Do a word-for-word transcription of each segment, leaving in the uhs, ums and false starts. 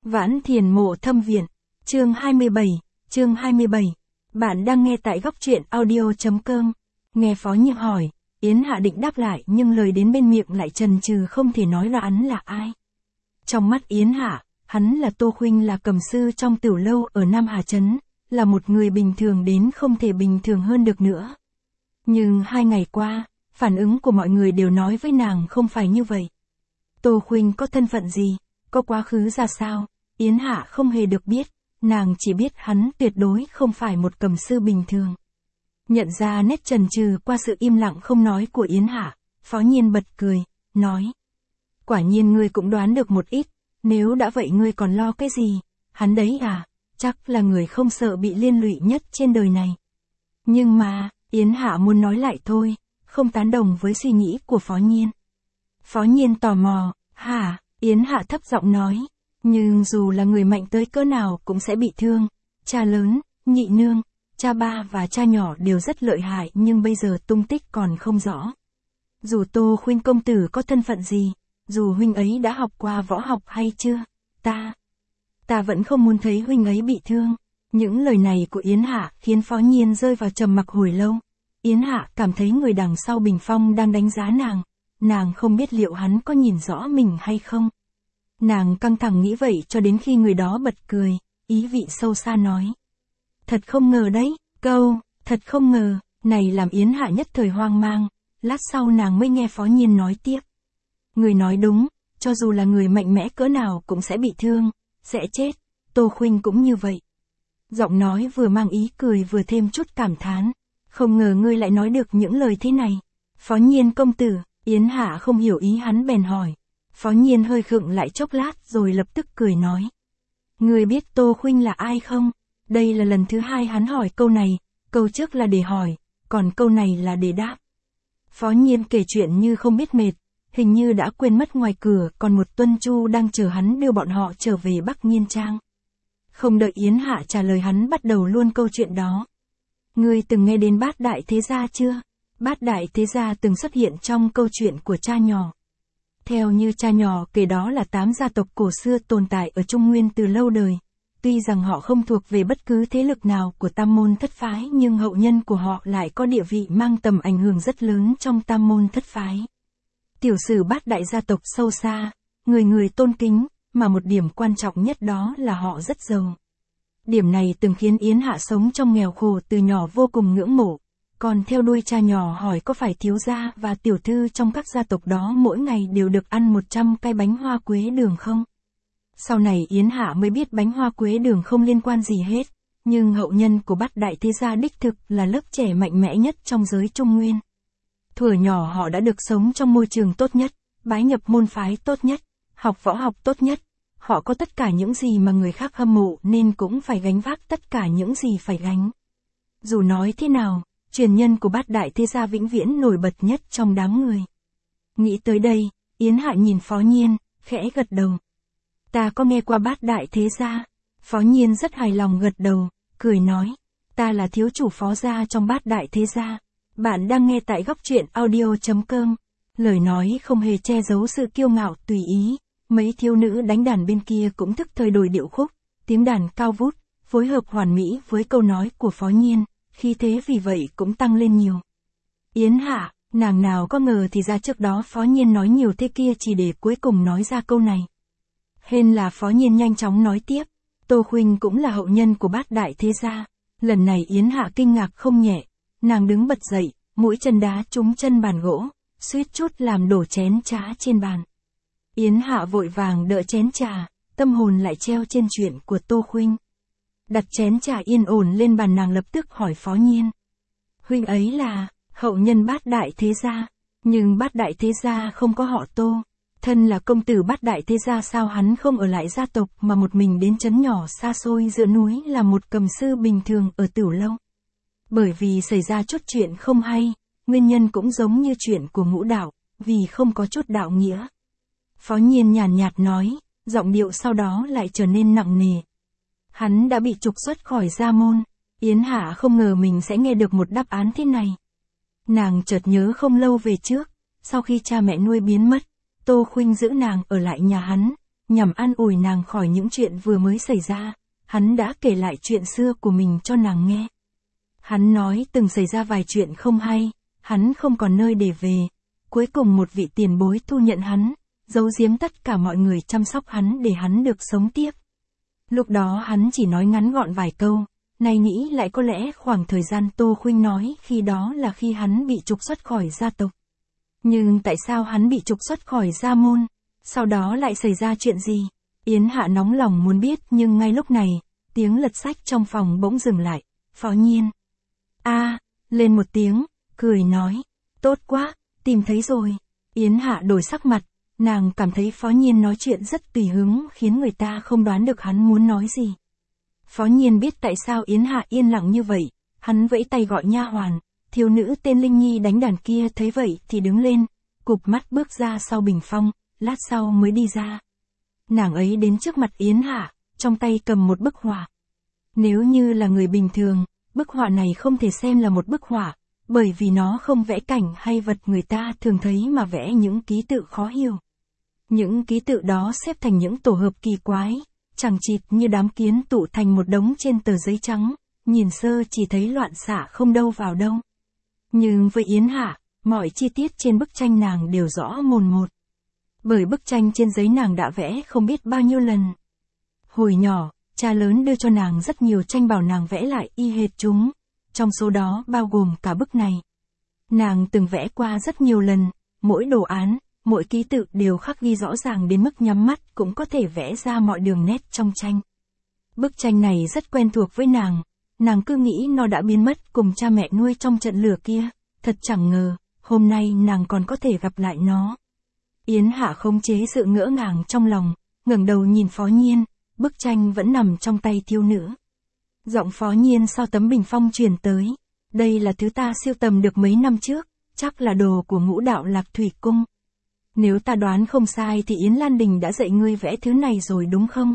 Vãn Thiền Mộ Thâm Viện, chương hai mươi bảy, chương hai mươi bảy. Bạn đang nghe tại góc truyện audio chấm com. Nghe Phó Nhiên hỏi, Yến Hạ định đáp lại nhưng lời đến bên miệng lại chần chừ không thể nói ra hắn là ai. Trong mắt Yến Hạ, hắn là Tô Khuynh, là cầm sư trong tiểu lâu ở Nam Hà Trấn, là một người bình thường đến không thể bình thường hơn được nữa. Nhưng hai ngày qua, phản ứng của mọi người đều nói với nàng không phải như vậy. Tô Khuynh có thân phận gì, có quá khứ ra sao, Yến Hạ không hề được biết, nàng chỉ biết hắn tuyệt đối không phải một cầm sư bình thường. Nhận ra nét chần chừ qua sự im lặng không nói của Yến Hạ, Phó Nhiên bật cười, nói. Quả nhiên ngươi cũng đoán được một ít, nếu đã vậy ngươi còn lo cái gì, hắn đấy à, chắc là người không sợ bị liên lụy nhất trên đời này. Nhưng mà, Yến Hạ muốn nói lại thôi, không tán đồng với suy nghĩ của Phó Nhiên. Phó Nhiên tò mò, hả, Yến Hạ thấp giọng nói, nhưng dù là người mạnh tới cỡ nào cũng sẽ bị thương, cha lớn, nhị nương, cha ba và cha nhỏ đều rất lợi hại nhưng bây giờ tung tích còn không rõ. Dù Tô Khuynh công tử có thân phận gì, dù huynh ấy đã học qua võ học hay chưa, ta, ta vẫn không muốn thấy huynh ấy bị thương. Những lời này của Yến Hạ khiến Phó Nhiên rơi vào trầm mặc hồi lâu. Yến Hạ cảm thấy người đằng sau bình phong đang đánh giá nàng, nàng không biết liệu hắn có nhìn rõ mình hay không. Nàng căng thẳng nghĩ vậy cho đến khi người đó bật cười, ý vị sâu xa nói. Thật không ngờ đấy, câu, thật không ngờ, này làm Yến Hạ nhất thời hoang mang, lát sau nàng mới nghe Phó Nhiên nói tiếp. Người nói đúng, cho dù là người mạnh mẽ cỡ nào cũng sẽ bị thương, sẽ chết, Tô Khuynh cũng như vậy. Giọng nói vừa mang ý cười vừa thêm chút cảm thán, không ngờ ngươi lại nói được những lời thế này. Phó Nhiên công tử, Yến Hạ không hiểu ý hắn bèn hỏi. Phó Nhiên hơi khựng lại chốc lát rồi lập tức cười nói. Ngươi biết Tô Khuynh là ai không? Đây là lần thứ hai hắn hỏi câu này, câu trước là để hỏi, còn câu này là để đáp. Phó Nhiên kể chuyện như không biết mệt, hình như đã quên mất ngoài cửa còn một tuân chu đang chờ hắn đưa bọn họ trở về Bắc Nhiên Trang. Không đợi Yến Hạ trả lời hắn bắt đầu luôn câu chuyện đó. Ngươi từng nghe đến Bát Đại Thế Gia chưa? Bát Đại Thế Gia từng xuất hiện trong câu chuyện của cha nhỏ. Theo như cha nhỏ kể đó là tám gia tộc cổ xưa tồn tại ở Trung Nguyên từ lâu đời. Tuy rằng họ không thuộc về bất cứ thế lực nào của tam môn thất phái nhưng hậu nhân của họ lại có địa vị mang tầm ảnh hưởng rất lớn trong tam môn thất phái. Tiểu sử bát đại gia tộc sâu xa, người người tôn kính, mà một điểm quan trọng nhất đó là họ rất giàu. Điểm này từng khiến Yến Hạ sống trong nghèo khổ từ nhỏ vô cùng ngưỡng mộ. Còn theo đuôi cha nhỏ hỏi có phải thiếu gia và tiểu thư trong các gia tộc đó mỗi ngày đều được ăn một trăm cái bánh hoa quế đường không? Sau này Yến Hạ mới biết bánh hoa quế đường không liên quan gì hết, nhưng hậu nhân của Bát Đại Thế Gia đích thực là lớp trẻ mạnh mẽ nhất trong giới Trung Nguyên. Thuở nhỏ họ đã được sống trong môi trường tốt nhất, bái nhập môn phái tốt nhất, học võ học tốt nhất. Họ có tất cả những gì mà người khác hâm mộ nên cũng phải gánh vác tất cả những gì phải gánh. Dù nói thế nào, truyền nhân của Bát Đại Thế Gia vĩnh viễn nổi bật nhất trong đám người. Nghĩ tới đây, Yến Hạ nhìn Phó Nhiên, khẽ gật đầu. Ta có nghe qua Bát Đại Thế Gia. Phó Nhiên rất hài lòng gật đầu, cười nói. Ta là thiếu chủ Phó gia trong Bát Đại Thế Gia. Bạn đang nghe tại góc truyện audio chấm com. Lời nói không hề che giấu sự kiêu ngạo tùy ý. Mấy thiếu nữ đánh đàn bên kia cũng thức thời đổi điệu khúc, tiếng đàn cao vút, phối hợp hoàn mỹ với câu nói của Phó Nhiên, khi thế vì vậy cũng tăng lên nhiều. Yến Hạ, nàng nào có ngờ thì ra trước đó Phó Nhiên nói nhiều thế kia chỉ để cuối cùng nói ra câu này. Hên là Phó Nhiên nhanh chóng nói tiếp, Tô Khuynh cũng là hậu nhân của Bát Đại Thế Gia. Lần này Yến Hạ kinh ngạc không nhẹ, nàng đứng bật dậy, mũi chân đá trúng chân bàn gỗ, suýt chút làm đổ chén trà trên bàn. Yến Hạ vội vàng đỡ chén trà, tâm hồn lại treo trên chuyện của Tô Khuynh. Đặt chén trà yên ổn lên bàn nàng lập tức hỏi Phó Nhiên. Huynh ấy là hậu nhân Bát Đại Thế Gia, nhưng Bát Đại Thế Gia không có họ Tô. Thân là công tử Bát Đại Thế Gia sao hắn không ở lại gia tộc mà một mình đến trấn nhỏ xa xôi giữa núi là một cầm sư bình thường ở Tiểu Lâu. Bởi vì xảy ra chút chuyện không hay, nguyên nhân cũng giống như chuyện của Ngũ Đạo, vì không có chút đạo nghĩa. Phó Nhiên nhàn nhạt nói, giọng điệu sau đó lại trở nên nặng nề. Hắn đã bị trục xuất khỏi gia môn. Yến Hạ không ngờ mình sẽ nghe được một đáp án thế này. Nàng chợt nhớ không lâu về trước, sau khi cha mẹ nuôi biến mất, Tô Khuynh giữ nàng ở lại nhà hắn, nhằm an ủi nàng khỏi những chuyện vừa mới xảy ra, hắn đã kể lại chuyện xưa của mình cho nàng nghe. Hắn nói từng xảy ra vài chuyện không hay, hắn không còn nơi để về, cuối cùng một vị tiền bối thu nhận hắn, giấu giếm tất cả mọi người chăm sóc hắn để hắn được sống tiếp. Lúc đó hắn chỉ nói ngắn gọn vài câu, nay nghĩ lại có lẽ khoảng thời gian Tô Khuynh nói khi đó là khi hắn bị trục xuất khỏi gia tộc. Nhưng tại sao hắn bị trục xuất khỏi gia môn? Sau đó lại xảy ra chuyện gì? Yến Hạ nóng lòng muốn biết nhưng ngay lúc này, tiếng lật sách trong phòng bỗng dừng lại. Phó Nhiên. A, lên một tiếng, cười nói. Tốt quá, tìm thấy rồi. Yến Hạ đổi sắc mặt, nàng cảm thấy Phó Nhiên nói chuyện rất tùy hứng khiến người ta không đoán được hắn muốn nói gì. Phó Nhiên biết tại sao Yến Hạ yên lặng như vậy, hắn vẫy tay gọi nha hoàn, thiếu nữ tên Linh Nhi đánh đàn kia thấy vậy thì đứng lên, cụp mắt bước ra sau bình phong, lát sau mới đi ra. Nàng ấy đến trước mặt Yến Hạ, trong tay cầm một bức họa. Nếu như là người bình thường, bức họa này không thể xem là một bức họa, bởi vì nó không vẽ cảnh hay vật người ta thường thấy mà vẽ những ký tự khó hiểu. Những ký tự đó xếp thành những tổ hợp kỳ quái, chẳng chịt như đám kiến tụ thành một đống trên tờ giấy trắng, nhìn sơ chỉ thấy loạn xạ không đâu vào đâu. Nhưng với Yến Hạ, mọi chi tiết trên bức tranh nàng đều rõ mồn một. Bởi bức tranh trên giấy nàng đã vẽ không biết bao nhiêu lần. Hồi nhỏ, cha lớn đưa cho nàng rất nhiều tranh bảo nàng vẽ lại y hệt chúng, trong số đó bao gồm cả bức này. Nàng từng vẽ qua rất nhiều lần, mỗi đồ án, mỗi ký tự đều khắc ghi rõ ràng đến mức nhắm mắt cũng có thể vẽ ra mọi đường nét trong tranh. Bức tranh này rất quen thuộc với nàng, nàng cứ nghĩ nó đã biến mất cùng cha mẹ nuôi trong trận lửa kia, thật chẳng ngờ, hôm nay nàng còn có thể gặp lại nó. Yến Hạ khống chế sự ngỡ ngàng trong lòng, ngẩng đầu nhìn Phó Nhiên, bức tranh vẫn nằm trong tay thiếu nữ. Giọng Phó Nhiên sau tấm bình phong truyền tới, đây là thứ ta sưu tầm được mấy năm trước, chắc là đồ của Ngũ Đạo Lạc Thủy Cung. Nếu ta đoán không sai thì Yến Lan Đình đã dạy ngươi vẽ thứ này rồi đúng không?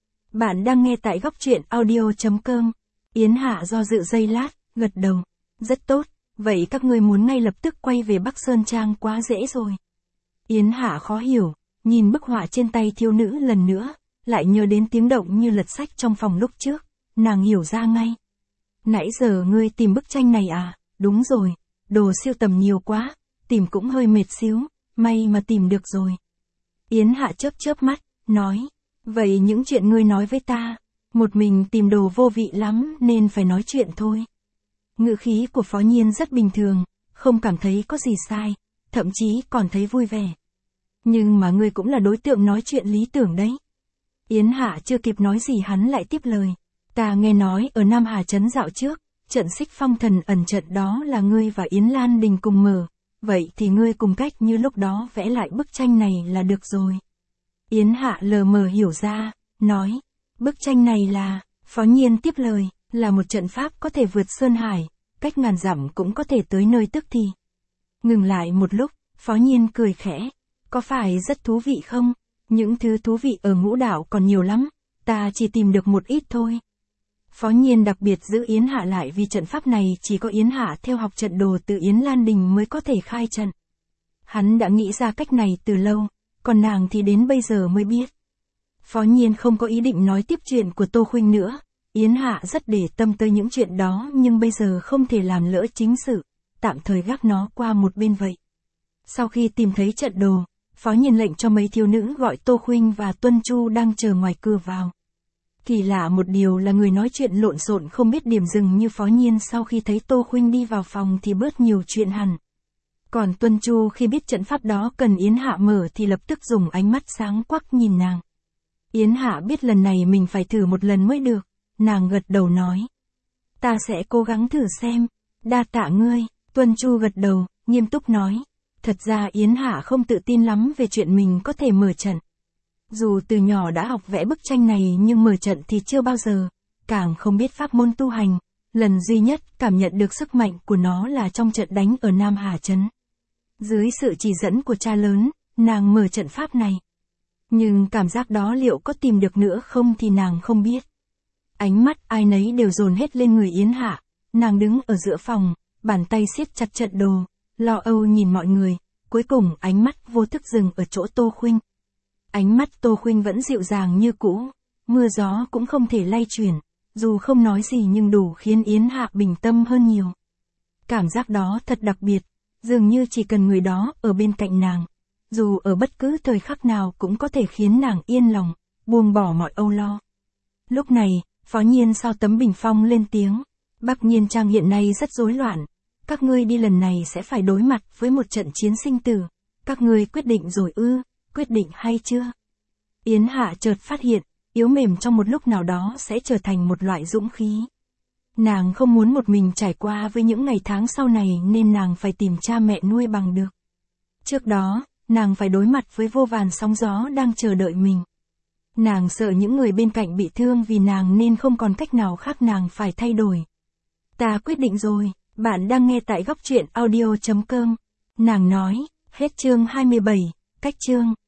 Bạn đang nghe tại góc truyện audio.com. Yến Hạ do dự giây lát, gật đầu. Rất tốt, vậy các ngươi muốn ngay lập tức quay về Bắc Sơn Trang quá dễ rồi. Yến Hạ khó hiểu, nhìn bức họa trên tay thiếu nữ lần nữa, lại nhớ đến tiếng động như lật sách trong phòng lúc trước, nàng hiểu ra ngay. Nãy giờ ngươi tìm bức tranh này à? Đúng rồi, đồ siêu tầm nhiều quá, tìm cũng hơi mệt xíu, may mà tìm được rồi. Yến Hạ chớp chớp mắt, nói, vậy những chuyện ngươi nói với ta, một mình tìm đồ vô vị lắm nên phải nói chuyện thôi. Ngữ khí của Phó Nhiên rất bình thường, không cảm thấy có gì sai, thậm chí còn thấy vui vẻ. Nhưng mà ngươi cũng là đối tượng nói chuyện lý tưởng đấy. Yến Hạ chưa kịp nói gì hắn lại tiếp lời. Ta nghe nói ở Nam Hà Trấn dạo trước, trận Xích Phong Thần ẩn trận đó là ngươi và Yến Lan Đình cùng mở. Vậy thì ngươi cùng cách như lúc đó vẽ lại bức tranh này là được rồi. Yến Hạ lờ mờ hiểu ra, nói. Bức tranh này là, Phó Nhiên tiếp lời, là một trận pháp có thể vượt sơn hải, cách ngàn dặm cũng có thể tới nơi tức thì. Ngừng lại một lúc, Phó Nhiên cười khẽ. Có phải rất thú vị không? Những thứ thú vị ở Ngũ Đạo còn nhiều lắm, ta chỉ tìm được một ít thôi. Phó Nhiên đặc biệt giữ Yến Hạ lại vì trận pháp này chỉ có Yến Hạ theo học trận đồ từ Yến Lan Đình mới có thể khai trận. Hắn đã nghĩ ra cách này từ lâu, còn nàng thì đến bây giờ mới biết. Phó Nhiên không có ý định nói tiếp chuyện của Tô Khuynh nữa, Yến Hạ rất để tâm tới những chuyện đó nhưng bây giờ không thể làm lỡ chính sự, tạm thời gác nó qua một bên vậy. Sau khi tìm thấy trận đồ, Phó Nhiên lệnh cho mấy thiếu nữ gọi Tô Khuynh và Tuân Chu đang chờ ngoài cửa vào. Kỳ lạ một điều là người nói chuyện lộn xộn không biết điểm dừng như Phó Nhiên sau khi thấy Tô Khuynh đi vào phòng thì bớt nhiều chuyện hẳn. Còn Tuân Chu khi biết trận pháp đó cần Yến Hạ mở thì lập tức dùng ánh mắt sáng quắc nhìn nàng. Yến Hạ biết lần này mình phải thử một lần mới được, nàng gật đầu nói. Ta sẽ cố gắng thử xem, đa tạ ngươi, Tuân Chu gật đầu, nghiêm túc nói. Thật ra Yến Hạ không tự tin lắm về chuyện mình có thể mở trận. Dù từ nhỏ đã học vẽ bức tranh này nhưng mở trận thì chưa bao giờ, càng không biết pháp môn tu hành, lần duy nhất cảm nhận được sức mạnh của nó là trong trận đánh ở Nam Hà Trấn. Dưới sự chỉ dẫn của cha lớn, nàng mở trận pháp này. Nhưng cảm giác đó liệu có tìm được nữa không thì nàng không biết. Ánh mắt ai nấy đều dồn hết lên người Yến Hạ, nàng đứng ở giữa phòng, bàn tay siết chặt trận đồ, lo âu nhìn mọi người, cuối cùng ánh mắt vô thức dừng ở chỗ Tô Khuynh. Ánh mắt Tô Khuynh vẫn dịu dàng như cũ, mưa gió cũng không thể lay chuyển, dù không nói gì nhưng đủ khiến Yến Hạ bình tâm hơn nhiều. Cảm giác đó thật đặc biệt, dường như chỉ cần người đó ở bên cạnh nàng, dù ở bất cứ thời khắc nào cũng có thể khiến nàng yên lòng, buông bỏ mọi âu lo. Lúc này, Phó Nhiên sau tấm bình phong lên tiếng, Bắc Nhiên Trang hiện nay rất rối loạn, các ngươi đi lần này sẽ phải đối mặt với một trận chiến sinh tử, các ngươi quyết định rồi ư, quyết định hay chưa? Yến Hạ chợt phát hiện, yếu mềm trong một lúc nào đó sẽ trở thành một loại dũng khí. Nàng không muốn một mình trải qua với những ngày tháng sau này nên nàng phải tìm cha mẹ nuôi bằng được. Trước đó, nàng phải đối mặt với vô vàn sóng gió đang chờ đợi mình. Nàng sợ những người bên cạnh bị thương vì nàng nên không còn cách nào khác, nàng phải thay đổi. Ta quyết định rồi, bạn đang nghe tại góc truyện audio chấm com. Nàng nói, hết chương hai mươi bảy, cách chương.